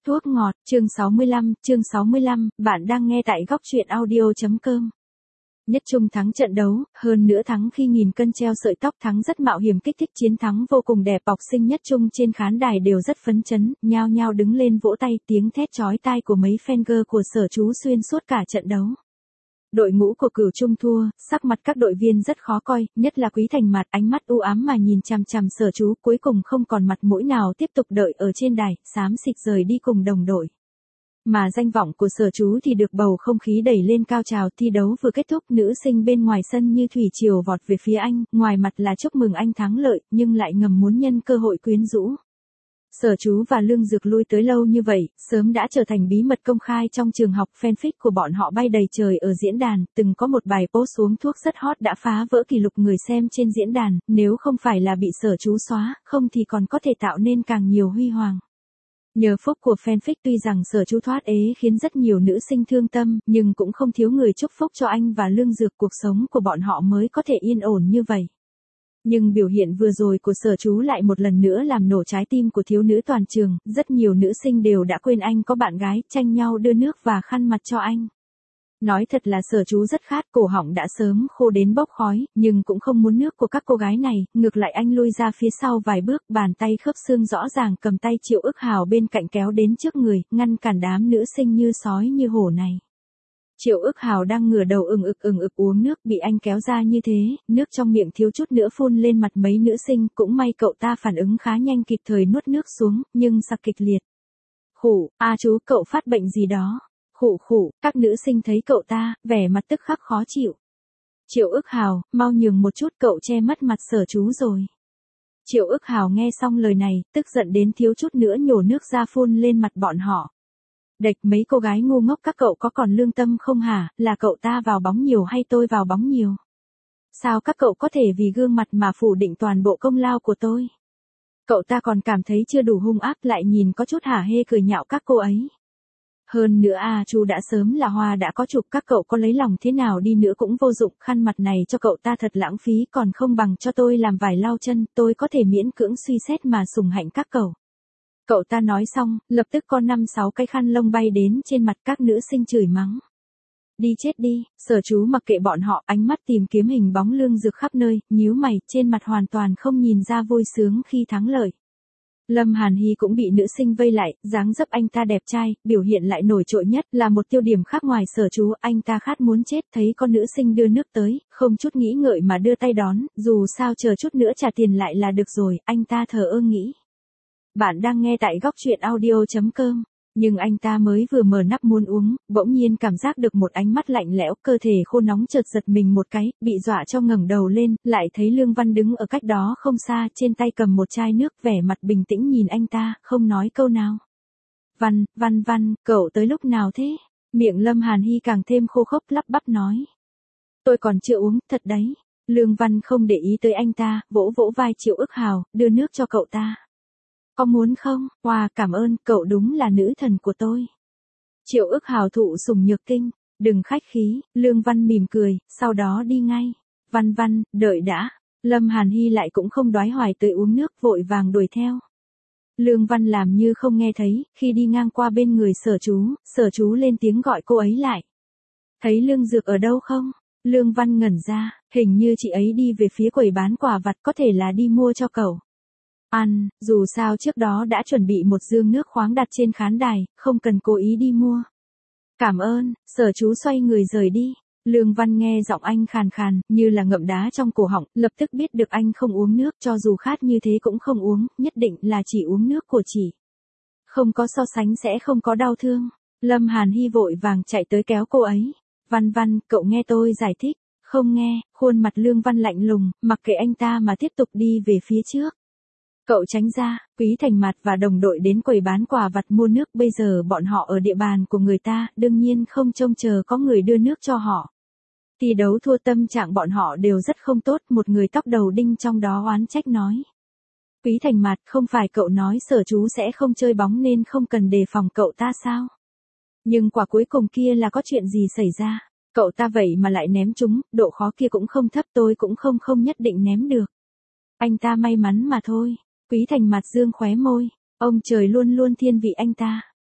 Thuốc ngọt, chương 65, bạn đang nghe tại góc truyện audio.com. Nhất Trung thắng trận đấu, hơn nữa thắng khi nghìn cân treo sợi tóc, thắng rất mạo hiểm, kích thích, chiến thắng vô cùng đẹp. Học sinh Nhất Trung trên khán đài đều rất phấn chấn, nhao nhao đứng lên vỗ tay, tiếng thét chói tai của mấy fan của Sở Chú xuyên suốt cả trận đấu. Đội ngũ của Cửu Trung thua, sắc mặt các đội viên rất khó coi, nhất là Quý Thành Mạt, ánh mắt u ám mà nhìn chằm chằm Sở Chú, cuối cùng không còn mặt mũi nào tiếp tục đợi ở trên đài, xám xịt rời đi cùng đồng đội. Mà danh vọng của Sở Chú thì được bầu không khí đẩy lên cao trào. Thi đấu vừa kết thúc, nữ sinh bên ngoài sân như thủy triều vọt về phía anh, ngoài mặt là chúc mừng anh thắng lợi, nhưng lại ngầm muốn nhân cơ hội quyến rũ. Sở Chú và Lương Dược lui tới lâu như vậy, sớm đã trở thành bí mật công khai trong trường học. Fanfic của bọn họ bay đầy trời ở diễn đàn, từng có một bài post xuống thuốc rất hot đã phá vỡ kỷ lục người xem trên diễn đàn, nếu không phải là bị Sở Chú xóa, không thì còn có thể tạo nên càng nhiều huy hoàng. Nhờ phúc của fanfic, tuy rằng Sở Chú thoát ế khiến rất nhiều nữ sinh thương tâm, nhưng cũng không thiếu người chúc phúc cho anh và Lương Dược, cuộc sống của bọn họ mới có thể yên ổn như vậy. Nhưng biểu hiện vừa rồi của Sở Chú lại một lần nữa làm nổ trái tim của thiếu nữ toàn trường, rất nhiều nữ sinh đều đã quên anh có bạn gái, tranh nhau đưa nước và khăn mặt cho anh. Nói thật là Sở Chú rất khát, cổ họng đã sớm khô đến bốc khói, nhưng cũng không muốn nước của các cô gái này, ngược lại anh lui ra phía sau vài bước, bàn tay khớp xương rõ ràng cầm tay Triệu Ức Hào bên cạnh kéo đến trước người, ngăn cản đám nữ sinh như sói như hổ này. Triệu Ức Hào đang ngửa đầu ừng ực uống nước, bị anh kéo ra như thế, nước trong miệng thiếu chút nữa phun lên mặt mấy nữ sinh, cũng may cậu ta phản ứng khá nhanh, kịp thời nuốt nước xuống, nhưng sặc kịch liệt. Khủ, chú cậu phát bệnh gì đó? Khủ, các nữ sinh thấy cậu ta, vẻ mặt tức khắc khó chịu. Triệu Ức Hào, mau nhường một chút, cậu che mất mặt Sở Chú rồi. Triệu Ức Hào nghe xong lời này, tức giận đến thiếu chút nữa nhổ nước ra phun lên mặt bọn họ. Đệch, mấy cô gái ngu ngốc, các cậu có còn lương tâm không hả, là cậu ta vào bóng nhiều hay tôi vào bóng nhiều? Sao các cậu có thể vì gương mặt mà phủ định toàn bộ công lao của tôi? Cậu ta còn cảm thấy chưa đủ hung ác, lại nhìn có chút hả hê cười nhạo các cô ấy. Hơn nữa chú đã sớm là hoa đã có chụp, các cậu có lấy lòng thế nào đi nữa cũng vô dụng, khăn mặt này cho cậu ta thật lãng phí, còn không bằng cho tôi làm vải lau chân, tôi có thể miễn cưỡng suy xét mà sủng hạnh các cậu. Cậu ta nói xong, lập tức có 5-6 cái khăn lông bay đến trên mặt, các nữ sinh chửi mắng. Đi chết đi. Sở Chú mặc kệ bọn họ, ánh mắt tìm kiếm hình bóng Lương Dược khắp nơi, nhíu mày, trên mặt hoàn toàn không nhìn ra vui sướng khi thắng lợi. Lâm Hàn Hy cũng bị nữ sinh vây lại, dáng dấp anh ta đẹp trai, biểu hiện lại nổi trội nhất, là một tiêu điểm khác ngoài Sở Chú. Anh ta khát muốn chết, thấy con nữ sinh đưa nước tới, không chút nghĩ ngợi mà đưa tay đón, dù sao chờ chút nữa trả tiền lại là được rồi, anh ta thờ ơ nghĩ. Bạn đang nghe tại góc truyện audio.com. Nhưng anh ta mới vừa mở nắp muốn uống, bỗng nhiên cảm giác được một ánh mắt lạnh lẽo, cơ thể khô nóng chợt giật mình một cái, bị dọa cho ngẩng đầu lên, lại thấy Lương Văn đứng ở cách đó không xa, trên tay cầm một chai nước, vẻ mặt bình tĩnh nhìn anh ta, không nói câu nào. Văn, cậu tới lúc nào thế? Miệng Lâm Hàn Hy càng thêm khô khốc, lắp bắp nói. Tôi còn chưa uống, thật đấy. Lương Văn không để ý tới anh ta, vỗ vỗ vai Triệu Ức Hào, đưa nước cho cậu ta. Có muốn không? Wow, cảm ơn, cậu đúng là nữ thần của tôi. Triệu Ức Hào thụ sủng nhược kinh, đừng khách khí. Lương Văn mỉm cười, sau đó đi ngay. Văn, đợi đã. Lâm Hàn Hy lại cũng không đoái hoài tới uống nước, vội vàng đuổi theo. Lương Văn làm như không nghe thấy, khi đi ngang qua bên người Sở Chú lên tiếng gọi cô ấy lại. Thấy Lương Dược ở đâu không? Lương Văn ngẩn ra, hình như chị ấy đi về phía quầy bán quà vặt, có thể là đi mua cho cậu. Dù sao trước đó đã chuẩn bị một dương nước khoáng đặt trên khán đài, không cần cố ý đi mua. Cảm ơn. Sở Chú xoay người rời đi. Lương Văn nghe giọng anh khàn khàn, như là ngậm đá trong cổ họng, lập tức biết được anh không uống nước, cho dù khát như thế cũng không uống, nhất định là chỉ uống nước của chị. Không có so sánh sẽ không có đau thương. Lâm Hàn Hy vội vàng chạy tới kéo cô ấy. Văn, cậu nghe tôi giải thích. Không nghe. Khuôn mặt Lương Văn lạnh lùng, mặc kệ anh ta mà tiếp tục đi về phía trước. Cậu tránh ra. Quý Thành Mạt và đồng đội đến quầy bán quà vặt mua nước, bây giờ bọn họ ở địa bàn của người ta, đương nhiên không trông chờ có người đưa nước cho họ. Thi đấu thua, tâm trạng bọn họ đều rất không tốt, một người tóc đầu đinh trong đó oán trách nói. Quý Thành Mạt, không phải cậu nói Sở Chú sẽ không chơi bóng nên không cần đề phòng cậu ta sao? Nhưng quả cuối cùng kia là có chuyện gì xảy ra? Cậu ta vậy mà lại ném chúng, độ khó kia cũng không thấp, tôi cũng không nhất định ném được. Anh ta may mắn mà thôi. Quý Thành Mạt dương khóe môi, ông trời luôn luôn thiên vị anh ta.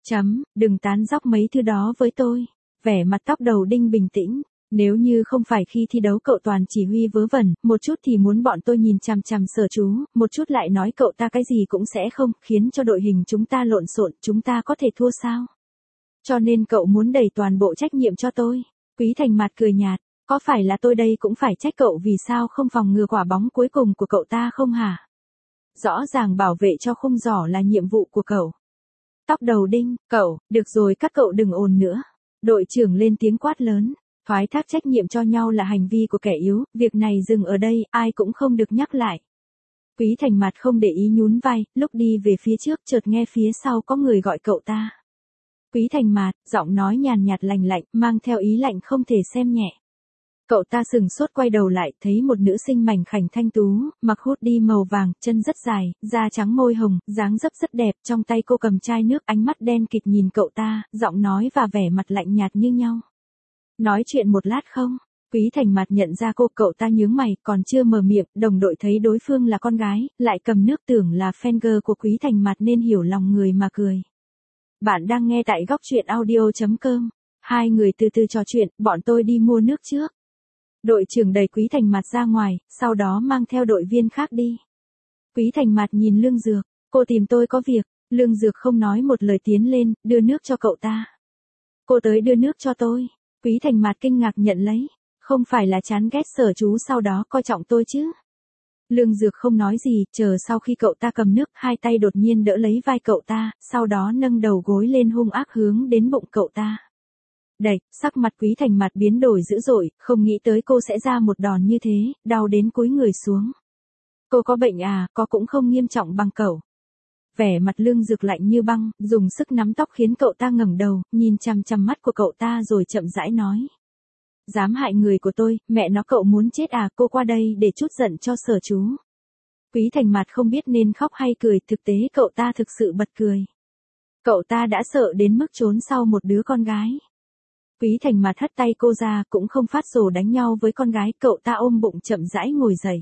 Đừng tán dóc mấy thứ đó với tôi. Vẻ mặt tóc đầu đinh bình tĩnh. Nếu như không phải khi thi đấu cậu toàn chỉ huy vớ vẩn, một chút thì muốn bọn tôi nhìn chằm chằm Sở Chú, một chút lại nói cậu ta cái gì cũng sẽ không, khiến cho đội hình chúng ta lộn xộn, chúng ta có thể thua sao? Cho nên cậu muốn đẩy toàn bộ trách nhiệm cho tôi. Quý Thành Mạt cười nhạt, có phải là tôi đây cũng phải trách cậu vì sao không phòng ngừa quả bóng cuối cùng của cậu ta không hả? Rõ ràng bảo vệ cho khung giỏ là nhiệm vụ của cậu. Tóc đầu đinh, cậu, được rồi các cậu đừng ồn nữa. Đội trưởng lên tiếng quát lớn. Thoái thác trách nhiệm cho nhau là hành vi của kẻ yếu, việc này dừng ở đây, ai cũng không được nhắc lại. Quý Thành Mạt không để ý nhún vai, lúc đi về phía trước chợt nghe phía sau có người gọi cậu ta. Quý Thành Mạt, giọng nói nhàn nhạt lành lạnh, mang theo ý lạnh không thể xem nhẹ. Cậu ta sừng sốt quay đầu lại, thấy một nữ sinh mảnh khảnh thanh tú, mặc hoodie màu vàng, chân rất dài, da trắng môi hồng, dáng dấp rất đẹp, trong tay cô cầm chai nước, ánh mắt đen kịt nhìn cậu ta, giọng nói và vẻ mặt lạnh nhạt như nhau. Nói chuyện một lát không? Quý Thành Mạt nhận ra cô, cậu ta nhướng mày, còn chưa mở miệng, đồng đội thấy đối phương là con gái, lại cầm nước tưởng là fan girl của Quý Thành Mạt nên hiểu lòng người mà cười. Bạn đang nghe tại góc truyện audio.com. Hai người từ từ trò chuyện, bọn tôi đi mua nước trước. Đội trưởng đẩy Quý Thành Mạt ra ngoài, sau đó mang theo đội viên khác đi. Quý Thành Mạt nhìn Lương Dược, cô tìm tôi có việc. Lương Dược không nói một lời tiến lên, đưa nước cho cậu ta. Cô tới đưa nước cho tôi. Quý Thành Mạt kinh ngạc nhận lấy, không phải là chán ghét Sở Chú sau đó coi trọng tôi chứ. Lương Dược không nói gì, chờ sau khi cậu ta cầm nước, hai tay đột nhiên đỡ lấy vai cậu ta, sau đó nâng đầu gối lên hung ác hướng đến bụng cậu ta. Đẩy, sắc mặt Quý Thành Mạt biến đổi dữ dội, không nghĩ tới cô sẽ ra một đòn như thế, đau đến cúi người xuống. Cô có bệnh à, có cũng không nghiêm trọng bằng cậu. Vẻ mặt Lương Dược lạnh như băng, dùng sức nắm tóc khiến cậu ta ngẩng đầu, nhìn chằm chằm mắt của cậu ta rồi chậm rãi nói. Dám hại người của tôi, mẹ nó cậu muốn chết à, cô qua đây để chút giận cho Sở Chú. Quý Thành Mạt không biết nên khóc hay cười, thực tế cậu ta thực sự bật cười. Cậu ta đã sợ đến mức trốn sau một đứa con gái. Quý Thành Mạt hất tay cô ra, cũng không phát rồ đánh nhau với con gái, cậu ta ôm bụng chậm rãi ngồi dậy.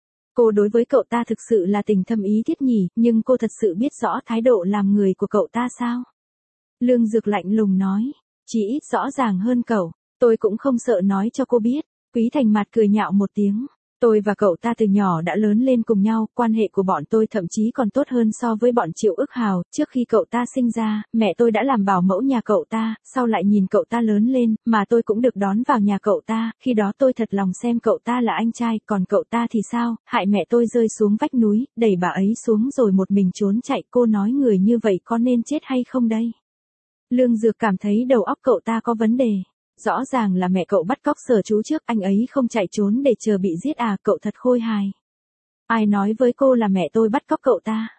Cô đối với cậu ta thực sự là tình thâm ý thiết nhỉ, nhưng cô thật sự biết rõ thái độ làm người của cậu ta sao? Lương Dược lạnh lùng nói, chỉ ít rõ ràng hơn cậu, tôi cũng không sợ nói cho cô biết. Quý Thành Mạt cười nhạo một tiếng. Tôi và cậu ta từ nhỏ đã lớn lên cùng nhau, quan hệ của bọn tôi thậm chí còn tốt hơn so với bọn Triệu Ức Hào, trước khi cậu ta sinh ra, mẹ tôi đã làm bảo mẫu nhà cậu ta, sau lại nhìn cậu ta lớn lên, mà tôi cũng được đón vào nhà cậu ta, khi đó tôi thật lòng xem cậu ta là anh trai, còn cậu ta thì sao, hại mẹ tôi rơi xuống vách núi, đẩy bà ấy xuống rồi một mình trốn chạy, cô nói người như vậy có nên chết hay không đây? Lương Dược cảm thấy đầu óc cậu ta có vấn đề. Rõ ràng là mẹ cậu bắt cóc Sở Chú trước, anh ấy không chạy trốn để chờ bị giết à, cậu thật khôi hài. Ai nói với cô là mẹ tôi bắt cóc cậu ta?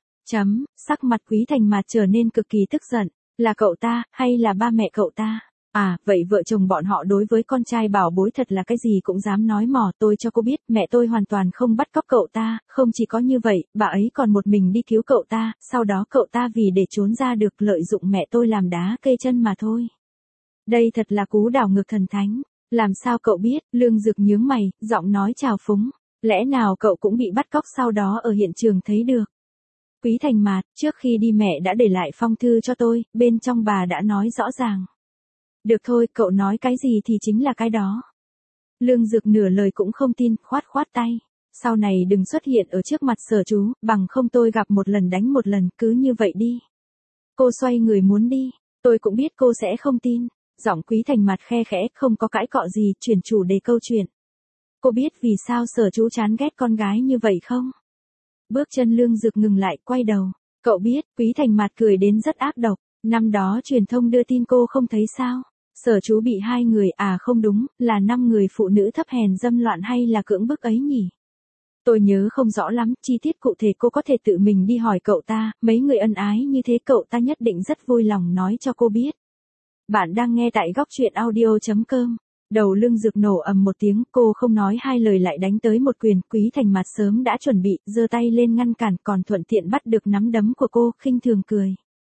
Sắc mặt Quý Thành Mạt trở nên cực kỳ tức giận, là cậu ta, hay là ba mẹ cậu ta? À, vậy vợ chồng bọn họ đối với con trai bảo bối thật là cái gì cũng dám nói mỏ, tôi cho cô biết, mẹ tôi hoàn toàn không bắt cóc cậu ta, không chỉ có như vậy, bà ấy còn một mình đi cứu cậu ta, sau đó cậu ta vì để trốn ra được lợi dụng mẹ tôi làm đá cây chân mà thôi. Đây thật là cú đảo ngược thần thánh. Làm sao cậu biết? Lương Dược nhướng mày, giọng nói trào phúng. Lẽ nào cậu cũng bị bắt cóc sau đó ở hiện trường thấy được? Quý Thành Mạt, trước khi đi mẹ đã để lại phong thư cho tôi, bên trong bà đã nói rõ ràng. Được thôi, cậu nói cái gì thì chính là cái đó. Lương Dược nửa lời cũng không tin, khoát tay. Sau này đừng xuất hiện ở trước mặt Sở Chú, bằng không tôi gặp một lần đánh một lần, cứ như vậy đi. Cô xoay người muốn đi, tôi cũng biết cô sẽ không tin. Giọng Quý Thành Mạt khe khẽ, không có cãi cọ gì, chuyển chủ đề câu chuyện. Cô biết vì sao Sở Chú chán ghét con gái như vậy không? Bước chân Lương Dược ngừng lại, quay đầu. Cậu biết, Quý Thành Mạt cười đến rất ác độc. Năm đó truyền thông đưa tin cô không thấy sao? Sở Chú bị 2 người, à không đúng, là 5 người phụ nữ thấp hèn dâm loạn hay là cưỡng bức ấy nhỉ? Tôi nhớ không rõ lắm, chi tiết cụ thể cô có thể tự mình đi hỏi cậu ta, mấy người ân ái như thế cậu ta nhất định rất vui lòng nói cho cô biết. Bạn đang nghe tại góc truyện audio.com. Đầu Lương Dược nổ ầm một tiếng, cô không nói hai lời lại đánh tới một quyền, Quý Thành Mạt sớm đã chuẩn bị, giơ tay lên ngăn cản, còn thuận tiện bắt được nắm đấm của cô, khinh thường cười.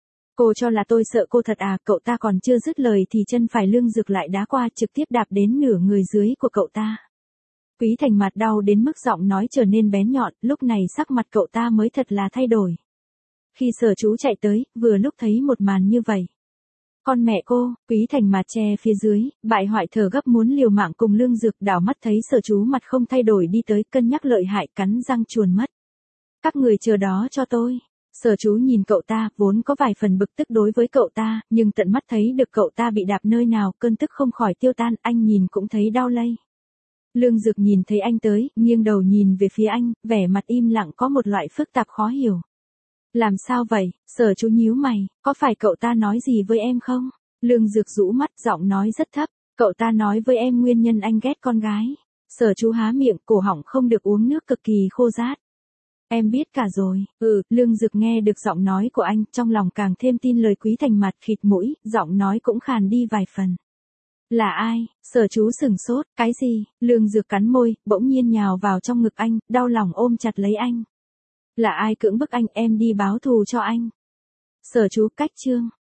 Cô cho là tôi sợ cô thật à, cậu ta còn chưa dứt lời thì chân phải Lương Dược lại đá qua, trực tiếp đạp đến nửa người dưới của cậu ta. Quý Thành Mạt đau đến mức giọng nói trở nên bén nhọn, lúc này sắc mặt cậu ta mới thật là thay đổi. Khi Sở Chú chạy tới, vừa lúc thấy một màn như vậy. Con mẹ cô, Quý Thành mặt che phía dưới, bại hoại thở gấp muốn liều mạng cùng Lương Dược, đảo mắt thấy Sở Chú mặt không thay đổi đi tới, cân nhắc lợi hại, cắn răng chuồn mất. Các người chờ đó cho tôi. Sở Chú nhìn cậu ta, vốn có vài phần bực tức đối với cậu ta, nhưng tận mắt thấy được cậu ta bị đạp nơi nào, cơn tức không khỏi tiêu tan, anh nhìn cũng thấy đau lây. Lương Dược nhìn thấy anh tới, nghiêng đầu nhìn về phía anh, vẻ mặt im lặng có một loại phức tạp khó hiểu. Làm sao vậy? Sở Chú nhíu mày, có phải cậu ta nói gì với em không? Lương Dược rũ mắt, giọng nói rất thấp, cậu ta nói với em nguyên nhân anh ghét con gái. Sở Chú há miệng, cổ họng không được uống nước, cực kỳ khô rát. Em biết cả rồi. Lương Dược nghe được giọng nói của anh, trong lòng càng thêm tin lời Quý Thành mặt khịt mũi, giọng nói cũng khàn đi vài phần. Là ai? Sở Chú sửng sốt, cái gì? Lương Dược cắn môi, bỗng nhiên nhào vào trong ngực anh, đau lòng ôm chặt lấy anh. Là ai cưỡng bức anh, em đi báo thù cho anh. Sở Chú cách chương.